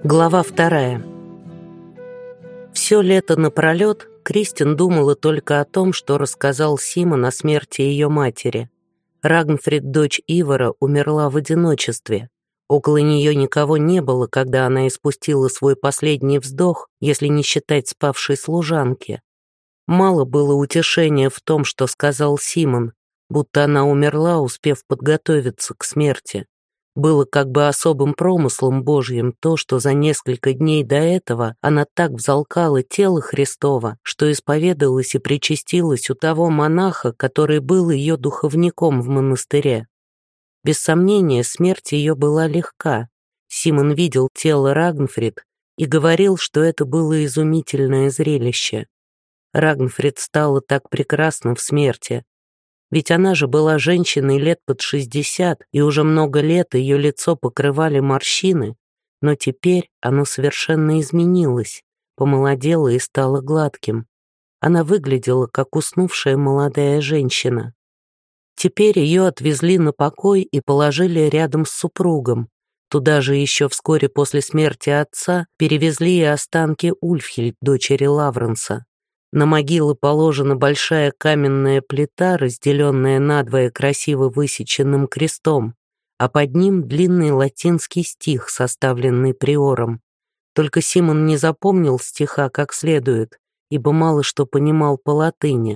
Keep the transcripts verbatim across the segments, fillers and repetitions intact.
Глава вторая. Все лето напролет Кристин думала только о том, что рассказал Симон о смерти ее матери. Рагнфрид, дочь Ивара, умерла в одиночестве. Около нее никого не было, когда она испустила свой последний вздох, если не считать спавшей служанки. Мало было утешения в том, что сказал Симон, будто она умерла, успев подготовиться к смерти. Было как бы особым промыслом Божьим то, что за несколько дней до этого она так взалкала тело Христово, что исповедалась и причастилась у того монаха, который был ее духовником в монастыре. Без сомнения, смерть ее была легка. Симон видел тело Рагнфрид и говорил, что это было изумительное зрелище. Рагнфрид стала так прекрасна в смерти. Ведь она же была женщиной лет под шестьдесят, и уже много лет ее лицо покрывали морщины, но теперь оно совершенно изменилось, помолодело и стало гладким. Она выглядела как уснувшая молодая женщина. Теперь ее отвезли на покой и положили рядом с супругом. Туда же еще вскоре после смерти отца перевезли и останки Ульфхильд, дочери Лавренса. На могилу положена большая каменная плита, разделенная надвое красиво высеченным крестом, а под ним длинный латинский стих, составленный приором. Только Симон не запомнил стиха как следует, ибо мало что понимал по латыни.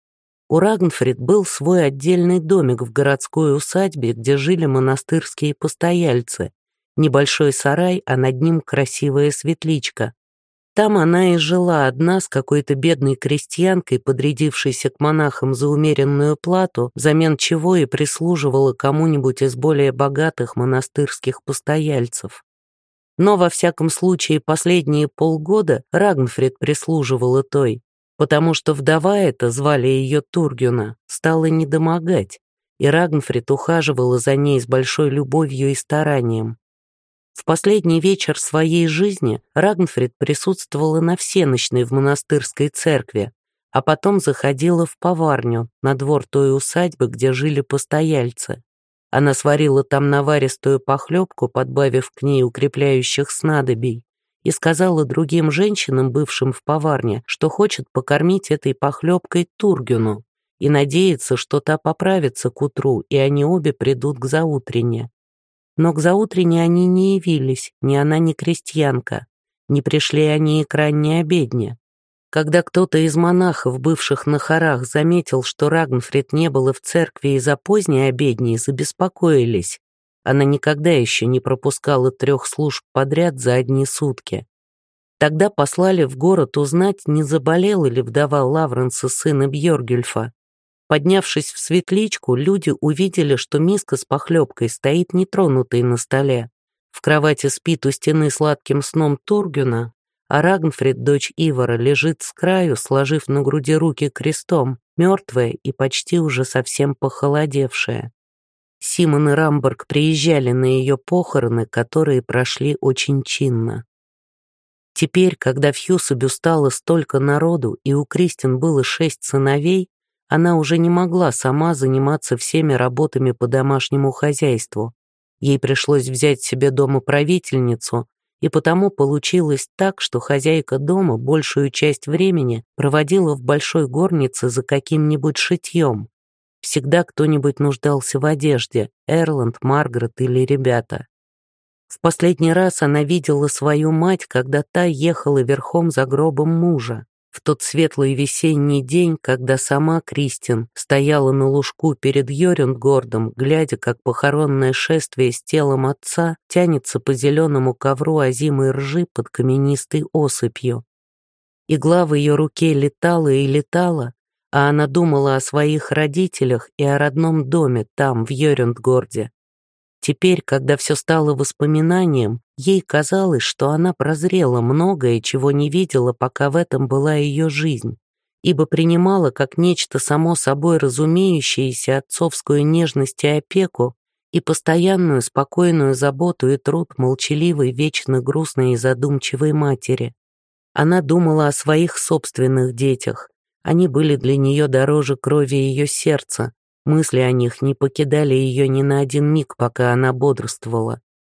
У Рагнфрид был свой отдельный домик в городской усадьбе, где жили монастырские постояльцы. Небольшой сарай, а над ним красивая светличка. Там она и жила одна с какой-то бедной крестьянкой, подрядившейся к монахам за умеренную плату, взамен чего и прислуживала кому-нибудь из более богатых монастырских постояльцев. Но, во всяком случае, последние полгода Рагнфрид прислуживала той, потому что вдова эта, звали ее Тургюна, стала недомогать, и Рагнфрид ухаживала за ней с большой любовью и старанием. В последний вечер своей жизни Рагнфрид присутствовала на всенощной в монастырской церкви, а потом заходила в поварню, на двор той усадьбы, где жили постояльцы. Она сварила там наваристую похлебку, подбавив к ней укрепляющих снадобий, и сказала другим женщинам, бывшим в поварне, что хочет покормить этой похлебкой Тургюну и надеется, что та поправится к утру, и они обе придут к заутрене. Но к заутрене они не явились, ни она, ни крестьянка. Не пришли они и к ранней обедне. Когда кто-то из монахов, бывших на хорах, заметил, что Рагнфрид не было в церкви из-за поздней обедни, забеспокоились. Она никогда еще не пропускала трех служб подряд за одни сутки. Тогда послали в город узнать, не заболела ли вдова Лавренса, сына Бьоргюльфа. Поднявшись в светличку, люди увидели, что миска с похлебкой стоит нетронутой на столе. В кровати спит у стены сладким сном Тургюна, а Рагнфрид, дочь Ивара, лежит с краю, сложив на груди руки крестом, мертвая и почти уже совсем похолодевшая. Симон и Рамборг приезжали на ее похороны, которые прошли очень чинно. Теперь, когда в Хьюсабю стало столько народу, и у Кристин было шесть сыновей, она уже не могла сама заниматься всеми работами по домашнему хозяйству. Ей пришлось взять себе домоправительницу, и потому получилось так, что хозяйка дома большую часть времени проводила в большой горнице за каким-нибудь шитьем. Всегда кто-нибудь нуждался в одежде, Эрланд, Маргарет или ребята. В последний раз она видела свою мать, когда та ехала верхом за гробом мужа. В тот светлый весенний день, когда сама Кристин стояла на лужку перед Йорюндгордом, глядя, как похоронное шествие с телом отца тянется по зеленому ковру озимой ржи под каменистой осыпью. Игла в ее руке летала и летала, а она думала о своих родителях и о родном доме там, в Йорюндгорде. Теперь, когда все стало воспоминанием, ей казалось, что она прозрела многое, чего не видела, пока в этом была ее жизнь, ибо принимала как нечто само собой разумеющееся отцовскую нежность и опеку и постоянную спокойную заботу и труд молчаливой, вечно грустной и задумчивой матери. Она думала о своих собственных детях. Они были для нее дороже крови ее сердца. Мысли о них не покидали ее ни на один миг, пока она бодрствовала.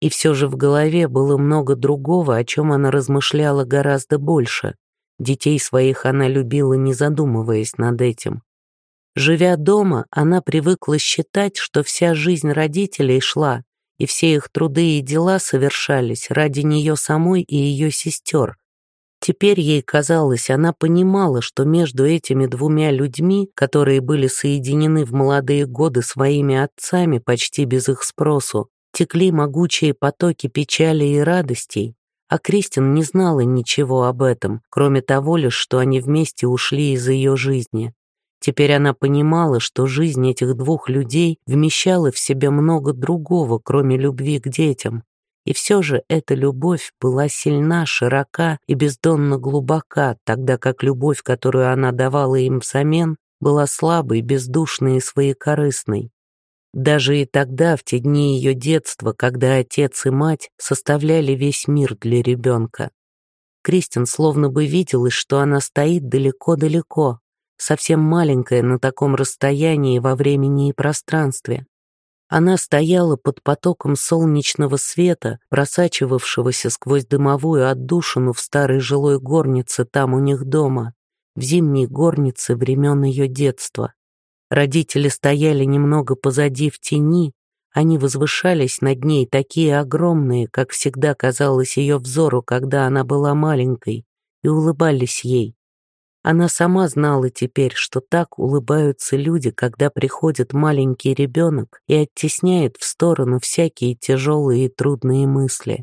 И все же в голове было много другого, о чем она размышляла гораздо больше. Детей своих она любила, не задумываясь над этим. Живя дома, она привыкла считать, что вся жизнь родителей шла, и все их труды и дела совершались ради нее самой и ее сестер. Теперь ей казалось, она понимала, что между этими двумя людьми, которые были соединены в молодые годы своими отцами почти без их спросу, текли могучие потоки печали и радостей, а Кристин не знала ничего об этом, кроме того лишь, что они вместе ушли из ее жизни. Теперь она понимала, что жизнь этих двух людей вмещала в себе много другого, кроме любви к детям. И все же эта любовь была сильна, широка и бездонно глубока, тогда как любовь, которую она давала им взамен, была слабой, бездушной и своекорыстной. Даже и тогда, в те дни ее детства, когда отец и мать составляли весь мир для ребенка. Кристин словно бы виделась, что она стоит далеко-далеко, совсем маленькая на таком расстоянии во времени и пространстве. Она стояла под потоком солнечного света, просачивавшегося сквозь дымовую отдушину в старой жилой горнице там у них дома, в зимней горнице времен ее детства. Родители стояли немного позади в тени, они возвышались над ней, такие огромные, как всегда казалось ее взору, когда она была маленькой, и улыбались ей. Она сама знала теперь, что так улыбаются люди, когда приходит маленький ребенок и оттесняет в сторону всякие тяжелые и трудные мысли.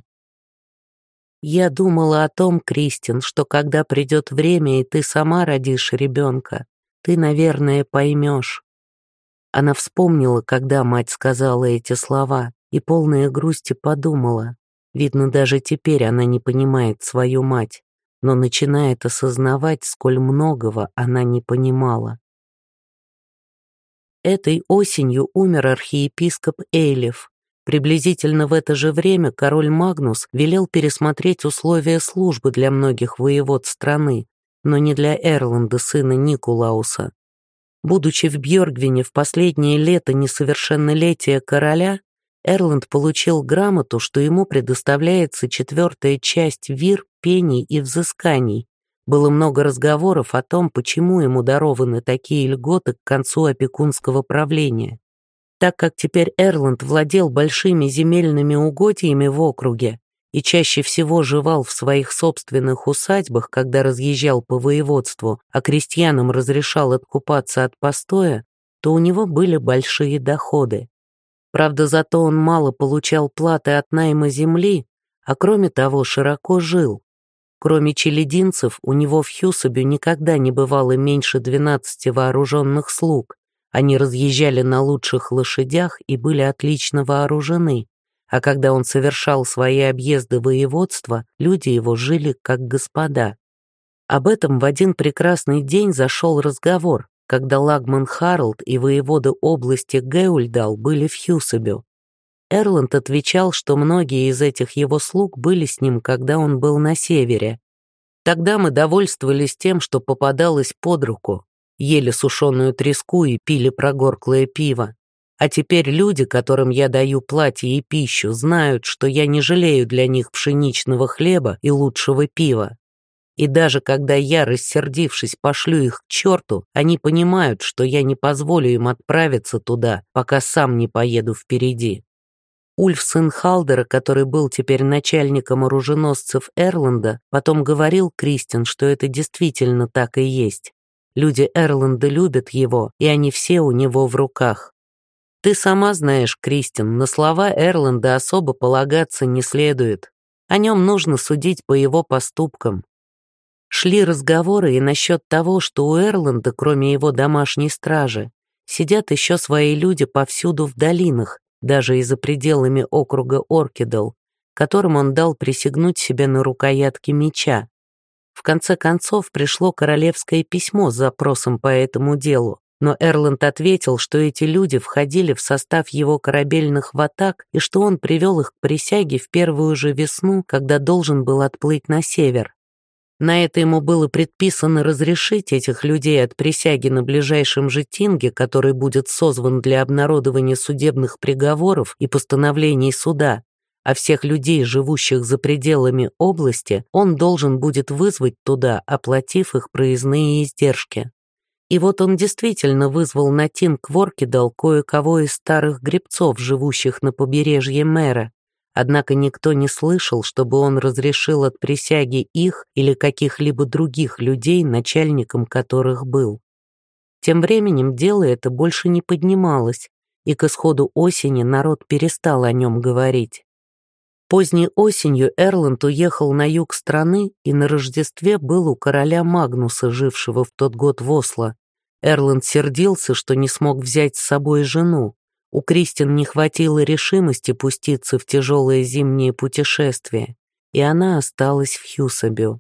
«Я думала о том, Кристин, что когда придет время, и ты сама родишь ребенка, ты, наверное, поймешь». Она вспомнила, когда мать сказала эти слова, и полная грусти подумала. Видно, даже теперь она не понимает свою мать, но начинает осознавать, сколь многого она не понимала. Этой осенью умер архиепископ Эйлиф. Приблизительно в это же время король Магнус велел пересмотреть условия службы для многих воевод страны, но не для Эрланда, сына Никулауса. Будучи в Бьоргвине в последнее лето несовершеннолетия короля, Эрланд получил грамоту, что ему предоставляется четвертая часть вир, пений и взысканий. Было много разговоров о том, почему ему дарованы такие льготы к концу опекунского правления. Так как теперь Эрланд владел большими земельными угодьями в округе и чаще всего живал в своих собственных усадьбах, когда разъезжал по воеводству, а крестьянам разрешал откупаться от постоя, то у него были большие доходы. Правда, зато он мало получал платы от найма земли, а кроме того широко жил. Кроме челядинцев, у него в Хьюсабе никогда не бывало меньше двенадцати вооруженных слуг. Они разъезжали на лучших лошадях и были отлично вооружены, а когда он совершал свои объезды воеводства, люди его жили как господа. Об этом в один прекрасный день зашел разговор, когда лагман Харалд и воеводы области Геульдал были в Хьюсабе. Эрланд отвечал, что многие из этих его слуг были с ним, когда он был на севере. Тогда мы довольствовались тем, что попадалось под руку, ели сушеную треску и пили прогорклое пиво. А теперь люди, которым я даю платье и пищу, знают, что я не жалею для них пшеничного хлеба и лучшего пива. И даже когда я, рассердившись, пошлю их к черту, они понимают, что я не позволю им отправиться туда, пока сам не поеду впереди. Ульф, сын Халдера, который был теперь начальником оруженосцев Эрланда, потом говорил Кристин, что это действительно так и есть. Люди Эрланда любят его, и они все у него в руках. Ты сама знаешь, Кристин, на слова Эрланда особо полагаться не следует. О нем нужно судить по его поступкам. Шли разговоры и насчет того, что у Эрланда, кроме его домашней стражи, сидят еще свои люди повсюду в долинах, даже и за пределами округа Оркидал, которым он дал присягнуть себе на рукоятке меча. В конце концов пришло королевское письмо с запросом по этому делу, но Эрланд ответил, что эти люди входили в состав его корабельных ватаг и что он привел их к присяге в первую же весну, когда должен был отплыть на север. На это ему было предписано разрешить этих людей от присяги на ближайшем же тинге, который будет созван для обнародования судебных приговоров и постановлений суда, а всех людей, живущих за пределами области, он должен будет вызвать туда, оплатив их проездные издержки. И вот он действительно вызвал на Тинг-Воркидал кое-кого из старых гребцов, живущих на побережье Мэра, однако никто не слышал, чтобы он разрешил от присяги их или каких-либо других людей, начальником которых был. Тем временем дело это больше не поднималось, и к исходу осени народ перестал о нем говорить. Поздней осенью Эрланд уехал на юг страны и на Рождестве был у короля Магнуса, жившего в тот год в Осло. Эрланд сердился, что не смог взять с собой жену. У Кристин не хватило решимости пуститься в тяжелое зимнее путешествие, и она осталась в Хьюсабю.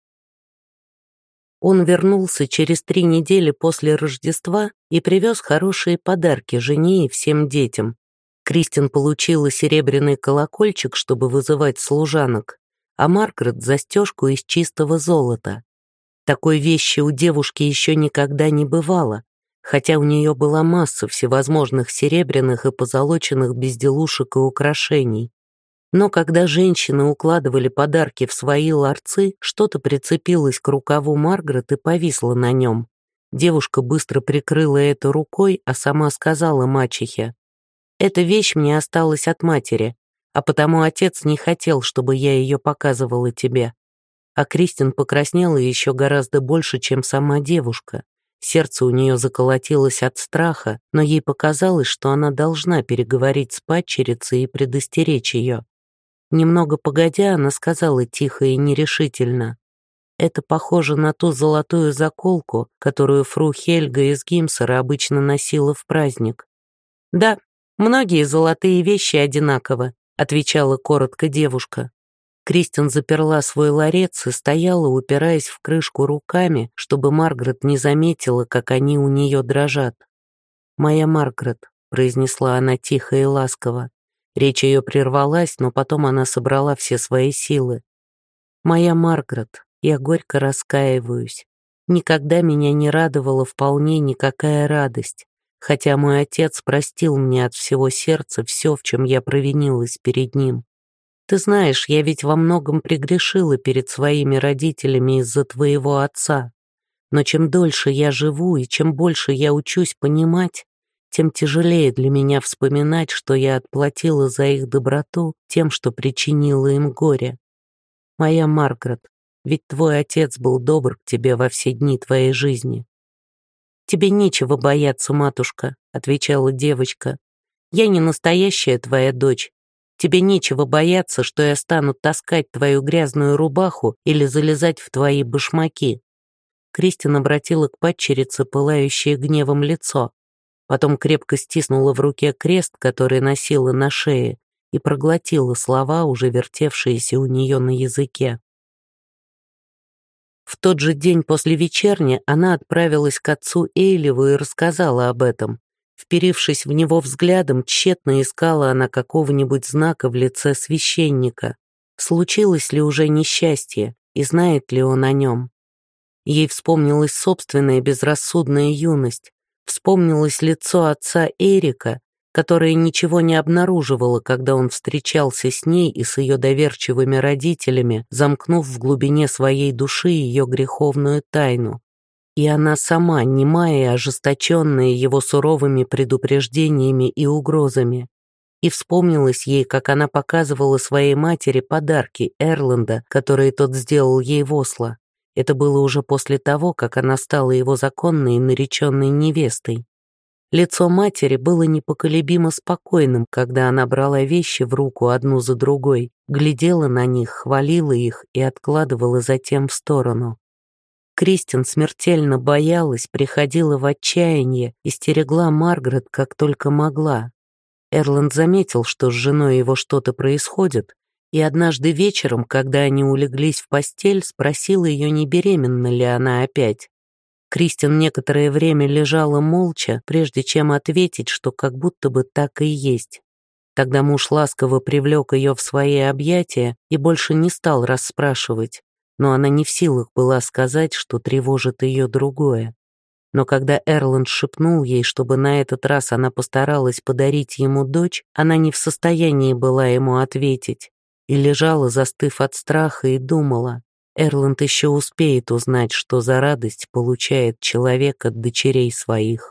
Он вернулся через три недели после Рождества и привез хорошие подарки жене и всем детям. Кристин получила серебряный колокольчик, чтобы вызывать служанок, а Маргарет — застежку из чистого золота. Такой вещи у девушки еще никогда не бывало, хотя у нее была масса всевозможных серебряных и позолоченных безделушек и украшений. Но когда женщины укладывали подарки в свои ларцы, что-то прицепилось к рукаву Маргарет и повисло на нем. Девушка быстро прикрыла это рукой, а сама сказала мачехе: «Эта вещь мне осталась от матери, а потому отец не хотел, чтобы я ее показывала тебе». А Кристин покраснела еще гораздо больше, чем сама девушка. Сердце у нее заколотилось от страха, но ей показалось, что она должна переговорить с падчерицей и предостеречь ее. Немного погодя, она сказала тихо и нерешительно: «Это похоже на ту золотую заколку, которую фру Хельга из Гимсера обычно носила в праздник». «Да, многие золотые вещи одинаковы», — отвечала коротко девушка. Кристин заперла свой ларец и стояла, упираясь в крышку руками, чтобы Маргарет не заметила, как они у нее дрожат. «Моя Маргарет», — произнесла она тихо и ласково. Речь ее прервалась, но потом она собрала все свои силы. «Моя Маргарет, я горько раскаиваюсь. Никогда меня не радовала вполне никакая радость, хотя мой отец простил мне от всего сердца все, в чем я провинилась перед ним. Ты знаешь, я ведь во многом прегрешила перед своими родителями из-за твоего отца. Но чем дольше я живу и чем больше я учусь понимать, тем тяжелее для меня вспоминать, что я отплатила за их доброту тем, что причинила им горе. Моя Маргарет, ведь твой отец был добр к тебе во все дни твоей жизни». «Тебе нечего бояться, матушка», — отвечала девочка. «Я не настоящая твоя дочь. Тебе нечего бояться, что я стану таскать твою грязную рубаху или залезать в твои башмаки». Кристин обратила к падчерице пылающее гневом лицо, потом крепко стиснула в руке крест, который носила на шее, и проглотила слова, уже вертевшиеся у нее на языке. В тот же день после вечерни она отправилась к отцу Эйлеву и рассказала об этом. Вперившись в него взглядом, тщетно искала она какого-нибудь знака в лице священника. Случилось ли уже несчастье, и знает ли он о нем? Ей вспомнилась собственная безрассудная юность, вспомнилось лицо отца Эрика, которое ничего не обнаруживало, когда он встречался с ней и с ее доверчивыми родителями, замкнув в глубине своей души ее греховную тайну. И она сама, немая и ожесточенная его суровыми предупреждениями и угрозами. И вспомнилось ей, как она показывала своей матери подарки Эрланда, которые тот сделал ей в Осло. Это было уже после того, как она стала его законной и нареченной невестой. Лицо матери было непоколебимо спокойным, когда она брала вещи в руку одну за другой, глядела на них, хвалила их и откладывала затем в сторону. Кристин смертельно боялась, приходила в отчаяние и стерегла Маргарет как только могла. Эрланд заметил, что с женой его что-то происходит, и однажды вечером, когда они улеглись в постель, спросил ее, не беременна ли она опять. Кристин некоторое время лежала молча, прежде чем ответить, что как будто бы так и есть. Тогда муж ласково привлек ее в свои объятия и больше не стал расспрашивать, но она не в силах была сказать, что тревожит ее другое. Но когда Эрланд шепнул ей, чтобы на этот раз она постаралась подарить ему дочь, она не в состоянии была ему ответить и лежала, застыв от страха, и думала: Эрланд еще успеет узнать, что за радость получает человек от дочерей своих.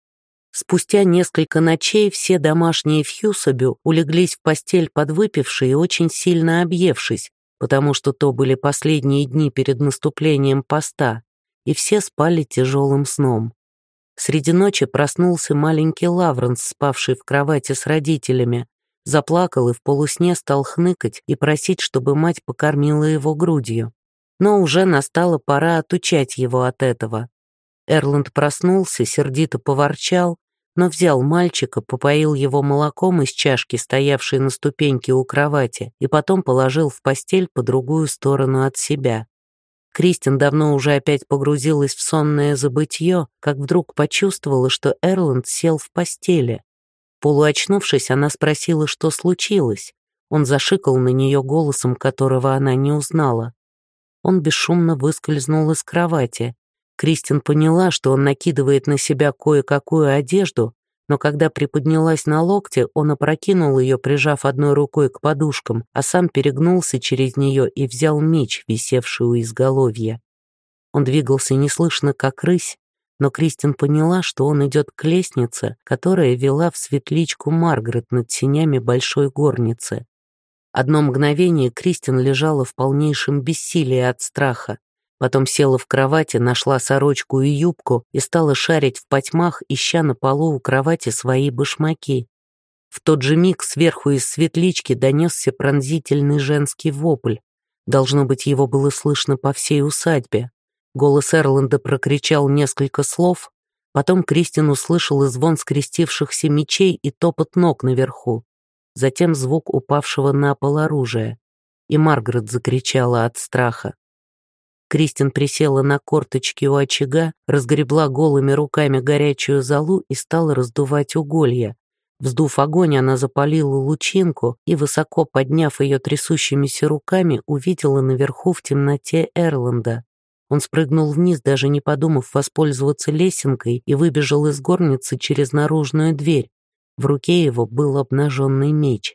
Спустя несколько ночей все домашние в Хьюсабю улеглись в постель подвыпившие и очень сильно объевшись, потому что то были последние дни перед наступлением поста, и все спали тяжелым сном. Среди ночи проснулся маленький Лавренс, спавший в кровати с родителями, заплакал и в полусне стал хныкать и просить, чтобы мать покормила его грудью. Но уже настала пора отучать его от этого. Эрланд проснулся, сердито поворчал, но взял мальчика, попоил его молоком из чашки, стоявшей на ступеньке у кровати, и потом положил в постель по другую сторону от себя. Кристин давно уже опять погрузилась в сонное забытье, как вдруг почувствовала, что Эрланд сел в постели. Полуочнувшись, она спросила, что случилось. Он зашикал на нее голосом, которого она не узнала. Он бесшумно выскользнул из кровати. Кристин поняла, что он накидывает на себя кое-какую одежду, но когда приподнялась на локте, он опрокинул ее, прижав одной рукой к подушкам, а сам перегнулся через нее и взял меч, висевший у изголовья. Он двигался неслышно, как рысь, но Кристин поняла, что он идет к лестнице, которая вела в светличку Маргарет над сенями большой горницы. Одно мгновение Кристин лежала в полнейшем бессилии от страха. Потом села в кровати, нашла сорочку и юбку и стала шарить в потьмах, ища на полу у кровати свои башмаки. В тот же миг сверху из светлички донесся пронзительный женский вопль. Должно быть, его было слышно по всей усадьбе. Голос Эрланда прокричал несколько слов, потом Кристин услышала звон скрестившихся мечей и топот ног наверху, затем звук упавшего на пол оружия, и Маргарет закричала от страха. Кристин присела на корточки у очага, разгребла голыми руками горячую золу и стала раздувать уголья. Вздув огонь, она запалила лучинку и, высоко подняв ее трясущимися руками, увидела наверху в темноте Эрланда. Он спрыгнул вниз, даже не подумав воспользоваться лесенкой, и выбежал из горницы через наружную дверь. В руке его был обнаженный меч.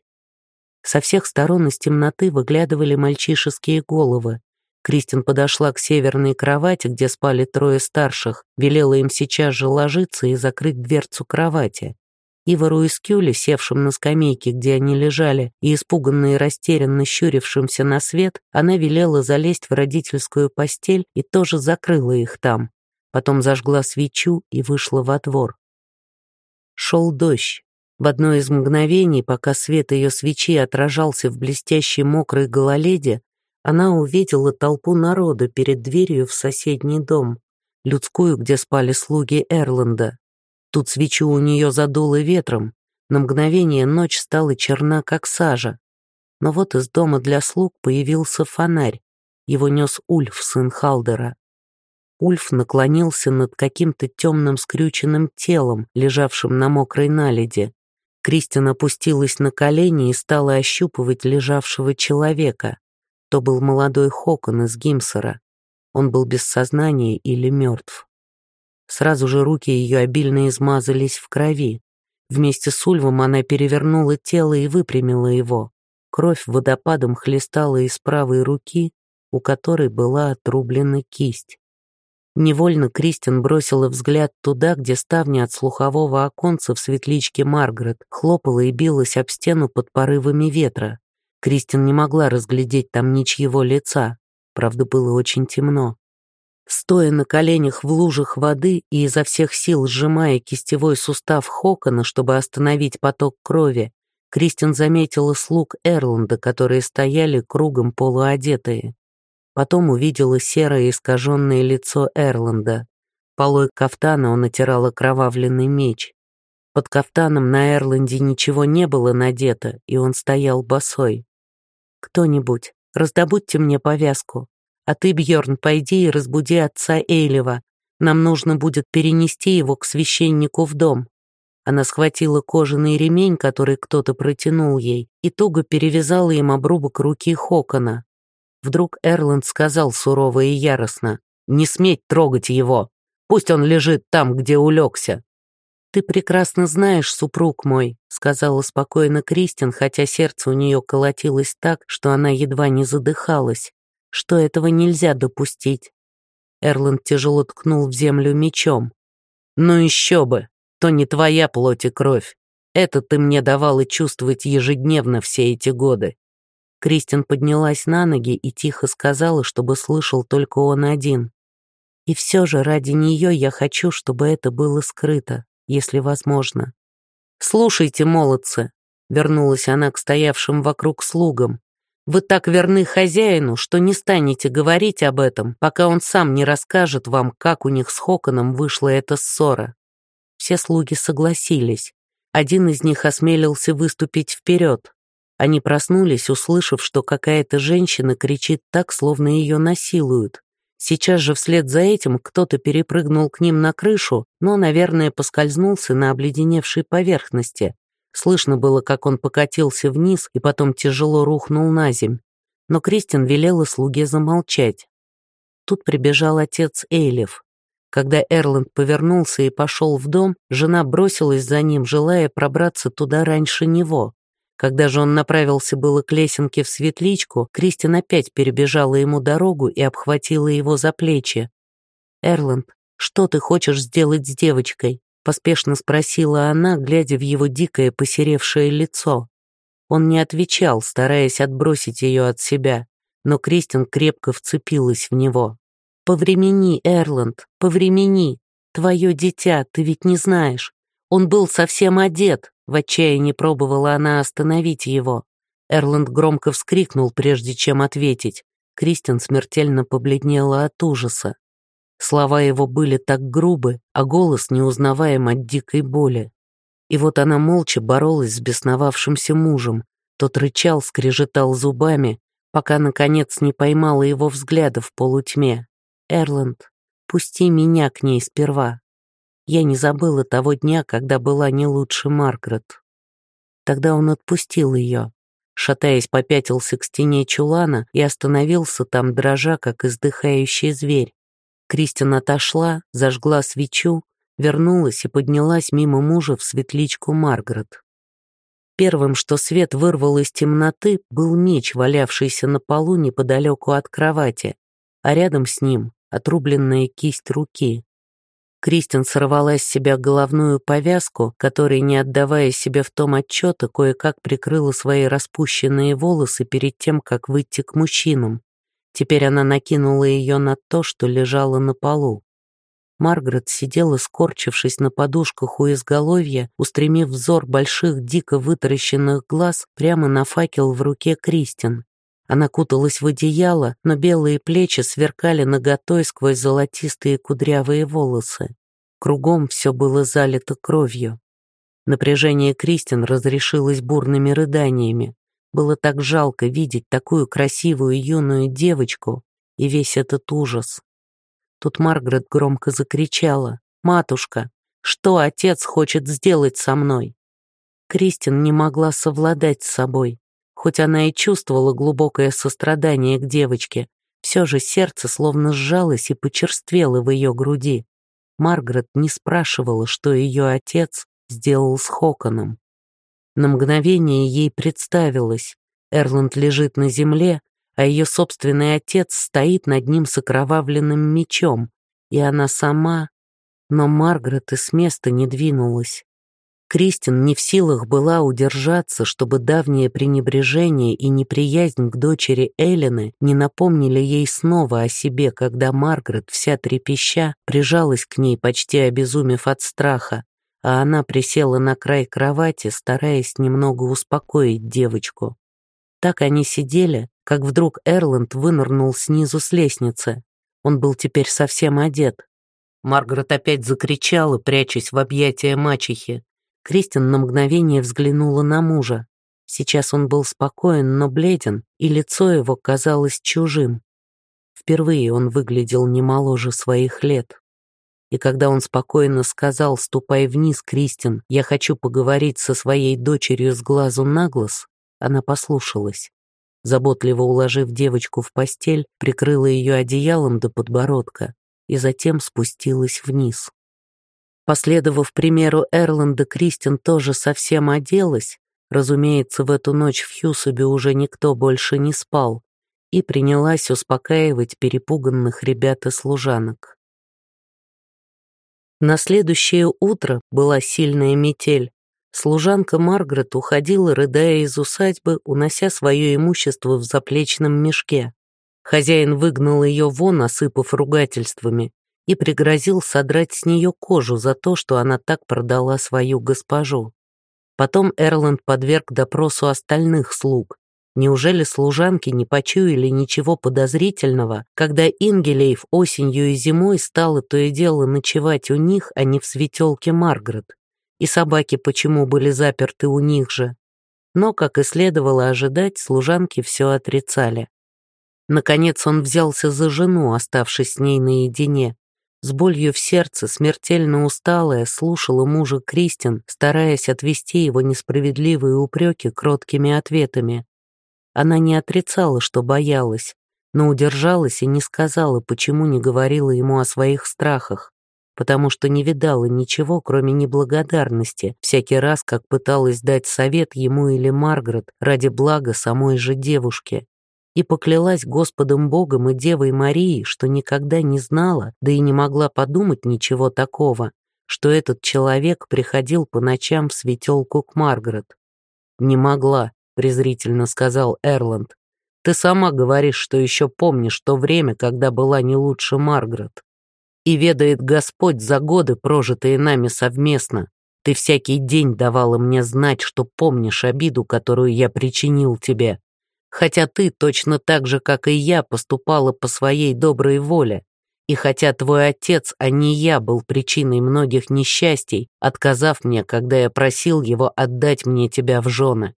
Со всех сторон из темноты выглядывали мальчишеские головы. Кристин подошла к северной кровати, где спали трое старших, велела им сейчас же ложиться и закрыть дверцу кровати. Ивару и Скюле, севшим на скамейке, где они лежали, и испуганно и растерянно щурившимся на свет, она велела залезть в родительскую постель и тоже закрыла их там. Потом зажгла свечу и вышла во двор. Шел дождь. В одно из мгновений, пока свет ее свечи отражался в блестящей мокрой гололеде, она увидела толпу народа перед дверью в соседний дом, людскую, где спали слуги Эрланда. Тут свечу у нее задуло ветром, на мгновение ночь стала черна, как сажа. Но вот из дома для слуг появился фонарь, его нес Ульф, сын Халдера. Ульф наклонился над каким-то темным скрюченным телом, лежавшим на мокрой наледи. Кристин опустилась на колени и стала ощупывать лежавшего человека. То был молодой Хокон из Гимсора. Он был без сознания или мертв. Сразу же руки ее обильно измазались в крови. Вместе с Ульвом она перевернула тело и выпрямила его. Кровь водопадом хлестала из правой руки, у которой была отрублена кисть. Невольно Кристин бросила взгляд туда, где ставня от слухового оконца в светличке Маргарет хлопала и билась об стену под порывами ветра. Кристин не могла разглядеть там ничьего лица, правда, было очень темно. Стоя на коленях в лужах воды и изо всех сил сжимая кистевой сустав Хокона, чтобы остановить поток крови, Кристин заметила слуг Эрланда, которые стояли кругом полуодетые. Потом увидела серое искаженное лицо Эрланда. Полой кафтана он отирал окровавленный меч. Под кафтаном на Эрланде ничего не было надето, и он стоял босой. «Кто-нибудь, раздобудьте мне повязку. А ты, Бьорн, пойди и разбуди отца Эйлева. Нам нужно будет перенести его к священнику в дом». Она схватила кожаный ремень, который кто-то протянул ей, и туго перевязала им обрубок руки Хокона. Вдруг Эрланд сказал сурово и яростно: «Не сметь трогать его!» Пусть он лежит там, где улегся». «Ты прекрасно знаешь, супруг мой», — сказала спокойно Кристин, хотя сердце у нее колотилось так, что она едва не задыхалась, что этого нельзя допустить. Эрланд тяжело ткнул в землю мечом. «Ну еще бы, то не твоя плоть и кровь. Это ты мне давала чувствовать ежедневно все эти годы». Кристин поднялась на ноги и тихо сказала, чтобы слышал только он один. «И все же ради нее я хочу, чтобы это было скрыто, если возможно». «Слушайте, молодцы», — вернулась она к стоявшим вокруг слугам, «вы так верны хозяину, что не станете говорить об этом, пока он сам не расскажет вам, как у них с Хоконом вышла эта ссора». Все слуги согласились. Один из них осмелился выступить вперед. Они проснулись, услышав, что какая-то женщина кричит так, словно ее насилуют. Сейчас же вслед за этим кто-то перепрыгнул к ним на крышу, но, наверное, поскользнулся на обледеневшей поверхности. Слышно было, как он покатился вниз и потом тяжело рухнул на земь. Но Кристин велела слуге замолчать. Тут прибежал отец Эйлиф. Когда Эрланд повернулся и пошел в дом, жена бросилась за ним, желая пробраться туда раньше него. Когда же он направился было к лесенке в светличку, Кристин опять перебежала ему дорогу и обхватила его за плечи. «Эрланд, что ты хочешь сделать с девочкой?» — поспешно спросила она, глядя в его дикое посеревшее лицо. Он не отвечал, стараясь отбросить ее от себя, но Кристин крепко вцепилась в него. «Повремени, Эрланд, повремени. Твое дитя, ты ведь не знаешь. Он был совсем одет». В отчаянии пробовала она остановить его. Эрланд громко вскрикнул, прежде чем ответить. Кристин смертельно побледнела от ужаса. Слова его были так грубы, а голос неузнаваем от дикой боли. И вот она молча боролась с бесновавшимся мужем. Тот рычал, скрежетал зубами, пока, наконец, не поймала его взгляда в полутьме. «Эрланд, пусти меня к ней сперва. Я не забыла того дня, когда была не лучше Маргарет». Тогда он отпустил ее. Шатаясь, попятился к стене чулана и остановился там, дрожа, как издыхающий зверь. Кристин отошла, зажгла свечу, вернулась и поднялась мимо мужа в светличку Маргарет. Первым, что свет вырвал из темноты, был меч, валявшийся на полу неподалеку от кровати, а рядом с ним отрубленная кисть руки. Кристин сорвала с себя головную повязку, которой, не отдавая себе в том отчета, кое-как прикрыла свои распущенные волосы перед тем, как выйти к мужчинам. Теперь она накинула ее на то, что лежало на полу. Маргарет сидела, скорчившись на подушках у изголовья, устремив взор больших, дико вытаращенных глаз прямо на факел в руке Кристин. Она куталась в одеяло, но белые плечи сверкали наготой сквозь золотистые кудрявые волосы. Кругом все было залито кровью. Напряжение Кристин разрешилось бурными рыданиями. Было так жалко видеть такую красивую юную девочку и весь этот ужас. Тут Маргарет громко закричала: «Матушка, что отец хочет сделать со мной?» Кристин не могла совладать с собой. Хоть она и чувствовала глубокое сострадание к девочке, все же сердце словно сжалось и почерствело в ее груди. Маргарет не спрашивала, что ее отец сделал с Хоконом. На мгновение ей представилось: Эрланд лежит на земле, а ее собственный отец стоит над ним с окровавленным мечом, и она сама... Но Маргарет и с места не двинулась. Кристин не в силах была удержаться, чтобы давнее пренебрежение и неприязнь к дочери Эллины не напомнили ей снова о себе, когда Маргарет, вся трепеща, прижалась к ней, почти обезумев от страха, а она присела на край кровати, стараясь немного успокоить девочку. Так они сидели, как вдруг Эрланд вынырнул снизу с лестницы. Он был теперь совсем одет. Маргарет опять закричала, прячась в объятия мачехи. Кристин на мгновение взглянула на мужа. Сейчас он был спокоен, но бледен, и лицо его казалось чужим. Впервые он выглядел не моложе своих лет. И когда он спокойно сказал: «Ступай вниз, Кристин, я хочу поговорить со своей дочерью с глазу на глаз», она послушалась. Заботливо уложив девочку в постель, прикрыла ее одеялом до подбородка. и затем спустилась вниз. Последовав примеру Эрланда, Кристин тоже совсем оделась, разумеется, в эту ночь в Хьюсабе уже никто больше не спал, и принялась успокаивать перепуганных ребят и служанок. На следующее утро была сильная метель. Служанка Маргарет уходила, рыдая из усадьбы, унося свое имущество в заплечном мешке. Хозяин выгнал ее вон, осыпав ругательствами, и пригрозил содрать с нее кожу за то, что она так продала свою госпожу. Потом Эрланд подверг допросу остальных слуг. Неужели служанки не почуяли ничего подозрительного, когда Ингелейв осенью и зимой стала то и дело ночевать у них, а не в светелке Маргарет? И собаки почему были заперты у них же? Но, как и следовало ожидать, служанки все отрицали. Наконец он взялся за жену, оставшись с ней наедине. С болью в сердце, смертельно усталая, слушала мужа Кристин, стараясь отвести его несправедливые упреки кроткими ответами. Она не отрицала, что боялась, но удержалась и не сказала, почему не говорила ему о своих страхах, потому что не видала ничего, кроме неблагодарности, всякий раз, как пыталась дать совет ему или Маргарет ради блага самой же девушки. И поклялась Господом Богом и Девой Марией, что никогда не знала, да и не могла подумать ничего такого, что этот человек приходил по ночам в светелку к Маргарет. «Не могла», — презрительно сказал Эрланд. «Ты сама говоришь, что еще помнишь то время, когда была не лучше Маргарет. И ведает Господь за годы, прожитые нами совместно. Ты всякий день давала мне знать, что помнишь обиду, которую я причинил тебе. Хотя ты точно так же, как и я, поступала по своей доброй воле. И хотя твой отец, а не я, был причиной многих несчастий, отказав мне, когда я просил его отдать мне тебя в жены.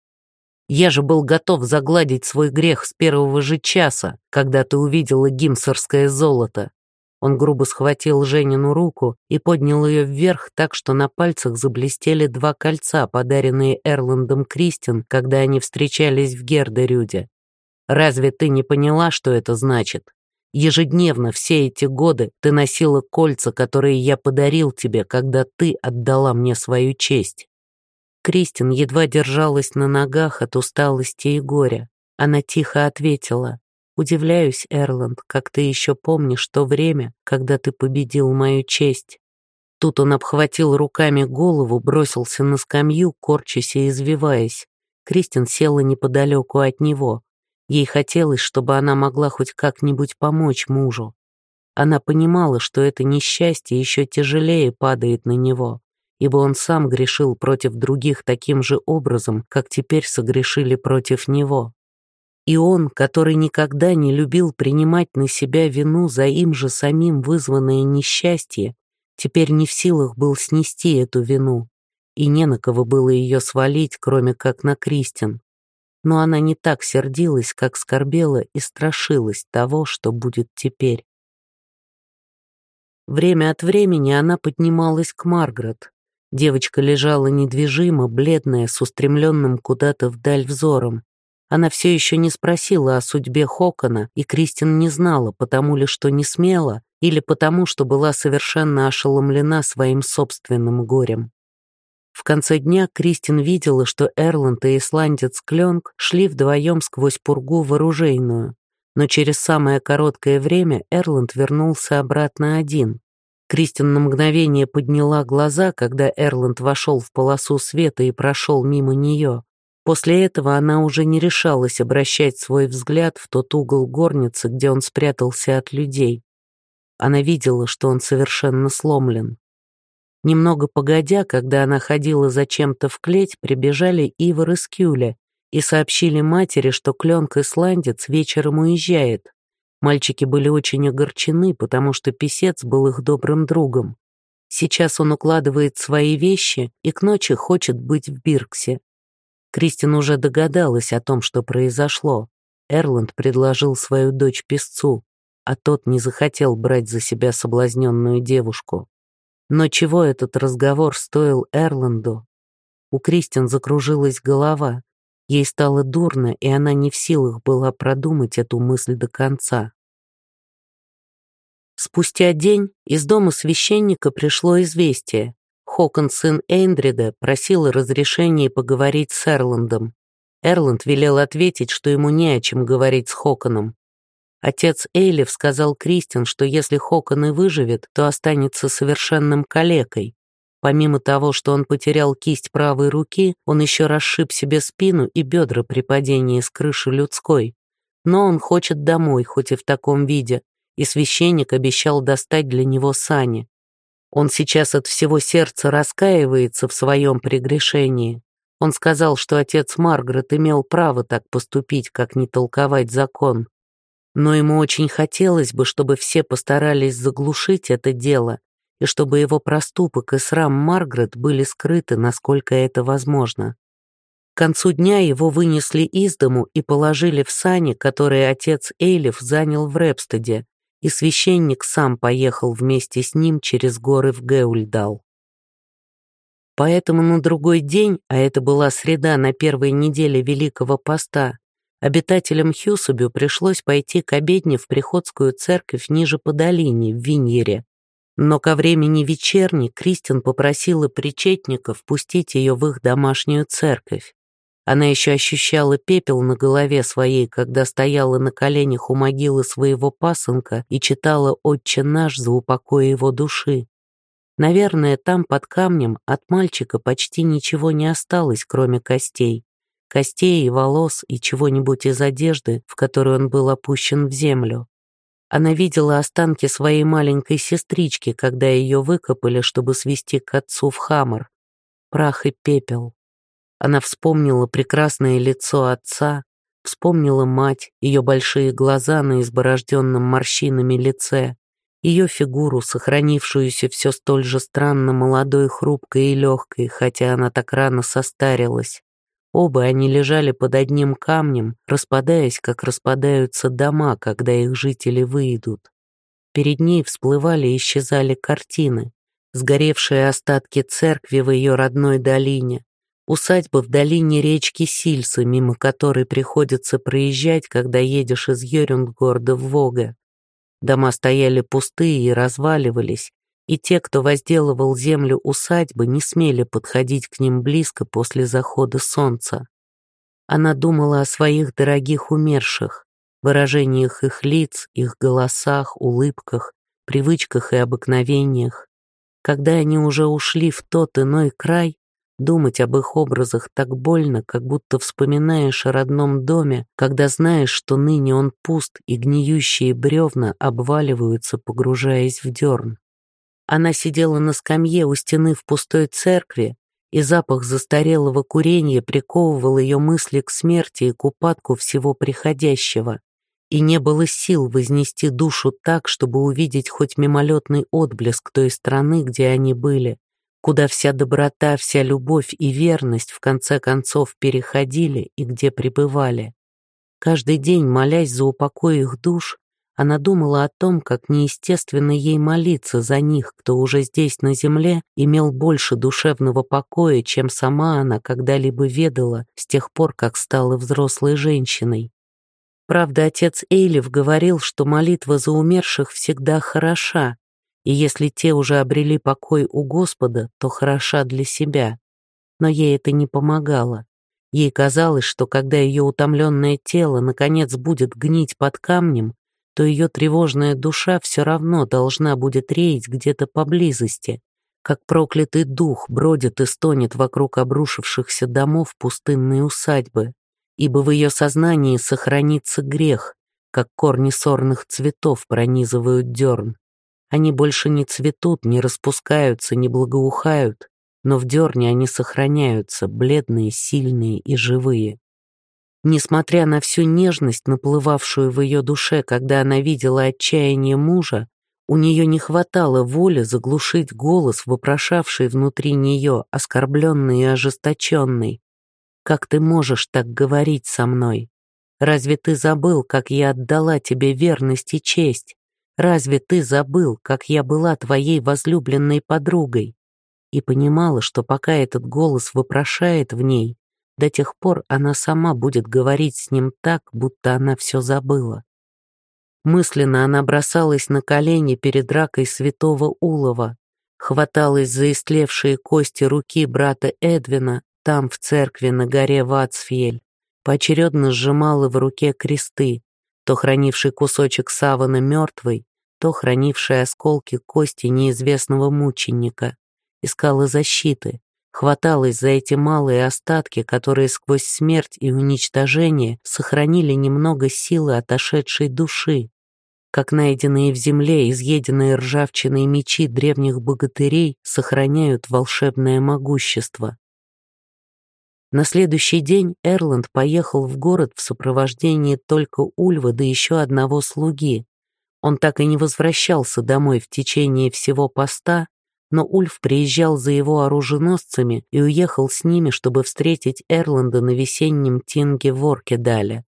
Я же был готов загладить свой грех с первого же часа, когда ты увидела гимсорское золото». Он грубо схватил Женину руку и поднял ее вверх так, что на пальцах заблестели два кольца, подаренные Эрландом Кристин, когда они встречались в Гердерюде. «Разве ты не поняла, что это значит? Ежедневно все эти годы ты носила кольца, которые я подарил тебе, когда ты отдала мне свою честь». Кристин едва держалась на ногах от усталости и горя. Она тихо ответила: «Удивляюсь, Эрланд, как ты еще помнишь то время, когда ты победил мою честь». Тут он обхватил руками голову, бросился на скамью, корчась и извиваясь. Кристин села неподалеку от него. Ей хотелось, чтобы она могла хоть как-нибудь помочь мужу. Она понимала, что это несчастье еще тяжелее падает на него, ибо он сам грешил против других таким же образом, как теперь согрешили против него. И он, который никогда не любил принимать на себя вину за им же самим вызванное несчастье, теперь не в силах был снести эту вину, и не на кого было ее свалить, кроме как на Кристин. Но она не так сердилась, как скорбела и страшилась того, что будет теперь. Время от времени она поднималась к Маргарет. Девочка лежала недвижимо, бледная, с устремленным куда-то вдаль взором. Она все еще не спросила о судьбе Хокона, и Кристин не знала, потому ли что не смела, или потому, что была совершенно ошеломлена своим собственным горем. В конце дня Кристин видела, что Эрланд и исландец Кленк шли вдвоем сквозь пургу в оружейную, но через самое короткое время Эрланд вернулся обратно один. Кристин на мгновение подняла глаза, когда Эрланд вошел в полосу света и прошел мимо нее. После этого она уже не решалась обращать свой взгляд в тот угол горницы, где он спрятался от людей. Она видела, что он совершенно сломлен. Немного погодя, когда она ходила за чем-то в клеть, прибежали Ивар и Скюля и сообщили матери, что Кленк-исландец вечером уезжает. Мальчики были очень огорчены, потому что писец был их добрым другом. Сейчас он укладывает свои вещи и к ночи хочет быть в Бирксе. Кристин уже догадалась о том, что произошло. Эрланд предложил свою дочь песцу, а тот не захотел брать за себя соблазненную девушку. Но чего этот разговор стоил Эрланду? У Кристин закружилась голова. Ей стало дурно, и она не в силах была продумать эту мысль до конца. Спустя день из дома священника пришло известие. Хокон, сын Эйндрида, просил разрешения поговорить с Эрландом. Эрланд велел ответить, что ему не о чем говорить с Хоконом. Отец Эйлиф сказал Кристин, что если Хокон и выживет, то останется совершенным калекой. Помимо того, что он потерял кисть правой руки, он еще расшиб себе спину и бедра при падении с крыши людской. Но он хочет домой, хоть и в таком виде, и священник обещал достать для него сани. Он сейчас от всего сердца раскаивается в своем прегрешении. Он сказал, что отец Маргарет имел право так поступить, как не толковать закон. Но ему очень хотелось бы, чтобы все постарались заглушить это дело, и чтобы его проступок и срам Маргарет были скрыты, насколько это возможно. К концу дня его вынесли из дому и положили в сани, которые отец Эйлиф занял в Репстеде, и священник сам поехал вместе с ним через горы в Геульдал. Поэтому на другой день, а это была среда на первой неделе Великого Поста, обитателям Хьюсабю пришлось пойти к обедне в приходскую церковь ниже по долине, в Виньере. Но ко времени вечерни Кристин попросила причетников пустить ее в их домашнюю церковь. Она еще ощущала пепел на голове своей, когда стояла на коленях у могилы своего пасынка и читала «Отче наш» за упокой его души. Наверное, там под камнем от мальчика почти ничего не осталось, кроме костей. Костей и волос и чего-нибудь из одежды, в которую он был опущен в землю. Она видела останки своей маленькой сестрички, когда ее выкопали, чтобы свезти к отцу в Хамар. Прах и пепел. Она вспомнила прекрасное лицо отца, вспомнила мать, ее большие глаза на изборожденном морщинами лице, ее фигуру, сохранившуюся все столь же странно молодой, хрупкой и легкой, хотя она так рано состарилась. Оба они лежали под одним камнем, распадаясь, как распадаются дома, когда их жители выйдут. Перед ней всплывали и исчезали картины, сгоревшие остатки церкви в ее родной долине, усадьба в долине речки Сильсы, мимо которой приходится проезжать, когда едешь из Йорюндгорда в Воге. Дома стояли пустые и разваливались, и те, кто возделывал землю усадьбы, не смели подходить к ним близко после захода солнца. Она думала о своих дорогих умерших, выражениях их лиц, их голосах, улыбках, привычках и обыкновениях. Когда они уже ушли в тот иной край, думать об их образах так больно, как будто вспоминаешь о родном доме, когда знаешь, что ныне он пуст, и гниющие бревна обваливаются, погружаясь в дерн. Она сидела на скамье у стены в пустой церкви, и запах застарелого курения приковывал ее мысли к смерти и к упадку всего приходящего, и не было сил вознести душу так, чтобы увидеть хоть мимолетный отблеск той страны, где они были, куда вся доброта, вся любовь и верность в конце концов переходили и где пребывали. Каждый день, молясь за упокой их душ, она думала о том, как неестественно ей молиться за них, кто уже здесь на земле имел больше душевного покоя, чем сама она когда-либо ведала с тех пор, как стала взрослой женщиной. Правда, отец Эйлиф говорил, что молитва за умерших всегда хороша, и если те уже обрели покой у Господа, то хороша для себя. Но ей это не помогало. Ей казалось, что когда ее утомленное тело наконец будет гнить под камнем, то ее тревожная душа все равно должна будет реять где-то поблизости, как проклятый дух бродит и стонет вокруг обрушившихся домов пустынной усадьбы, ибо в ее сознании сохранится грех, как корни сорных цветов пронизывают дерн. Они больше не цветут, не распускаются, не благоухают, но в дерне они сохраняются, бледные, сильные и живые. Несмотря на всю нежность, наплывавшую в ее душе, когда она видела отчаяние мужа, у нее не хватало воли заглушить голос, вопрошавший внутри нее, оскорбленный и ожесточенный. «Как ты можешь так говорить со мной? Разве ты забыл, как я отдала тебе верность и честь? Разве ты забыл, как я была твоей возлюбленной подругой?» И понимала, что пока этот голос вопрошает в ней, до тех пор она сама будет говорить с ним так, будто она все забыла. Мысленно она бросалась на колени перед ракой святого Улова, хваталась за истлевшие кости руки брата Эдвина там, в церкви на горе Вацфьель, поочередно сжимала в руке кресты, то хранивший кусочек савана мертвый, то хранивший осколки кости неизвестного мученика, искала защиты, хваталась за эти малые остатки, которые сквозь смерть и уничтожение сохранили немного силы отошедшей души, как найденные в земле изъеденные ржавчиной мечи древних богатырей сохраняют волшебное могущество. На следующий день Эрланд поехал в город в сопровождении только Ульва да еще одного слуги. Он так и не возвращался домой в течение всего поста, но Ульф приезжал за его оруженосцами и уехал с ними, чтобы встретить Эрланда на весеннем тинге в Оркедале.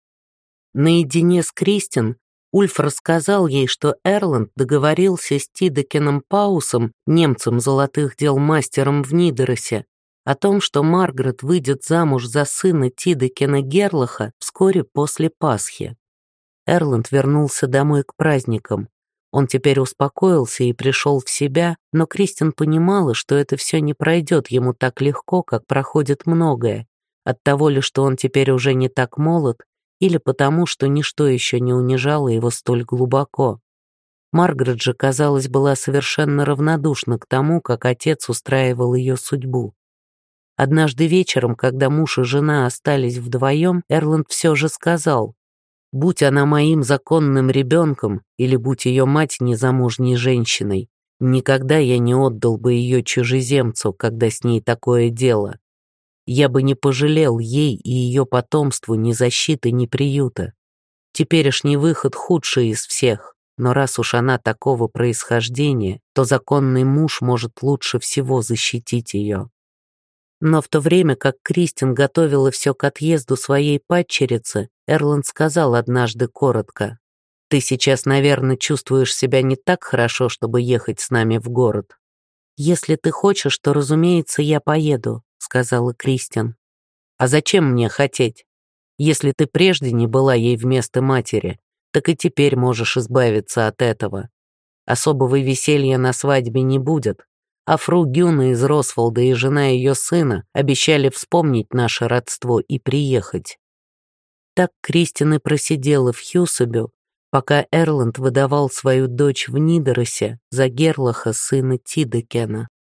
Наедине с Кристин Ульф рассказал ей, что Эрланд договорился с Тидекеном Паусом, немцем золотых дел мастером в Нидеросе, о том, что Маргарет выйдет замуж за сына Тидекена Герлаха вскоре после Пасхи. Эрланд вернулся домой к праздникам. Он теперь успокоился и пришел в себя, но Кристин понимала, что это все не пройдет ему так легко, как проходит многое, от того ли, что он теперь уже не так молод, или потому, что ничто еще не унижало его столь глубоко. Маргарет же, казалось, была совершенно равнодушна к тому, как отец устраивал ее судьбу. Однажды вечером, когда муж и жена остались вдвоем, Эрланд все же сказал: «Будь она моим законным ребенком, или будь ее мать незамужней женщиной, никогда я не отдал бы ее чужеземцу, когда с ней такое дело. Я бы не пожалел ей и ее потомству ни защиты, ни приюта. Теперешний выход худший из всех, но раз уж она такого происхождения, то законный муж может лучше всего защитить ее». Но в то время, как Кристин готовила все к отъезду своей падчерицы, Эрланд сказал однажды коротко: «Ты сейчас, наверное, чувствуешь себя не так хорошо, чтобы ехать с нами в город». «Если ты хочешь, то, разумеется, я поеду», — сказала Кристин. «А зачем мне хотеть? Если ты прежде не была ей вместо матери, так и теперь можешь избавиться от этого. Особого веселья на свадьбе не будет, а фру Гюна из Росволда и жена ее сына обещали вспомнить наше родство и приехать». Так Кристин и просидела в Хьюсабю, пока Эрланд выдавал свою дочь в Нидеросе за Герлаха, сына Тидекена.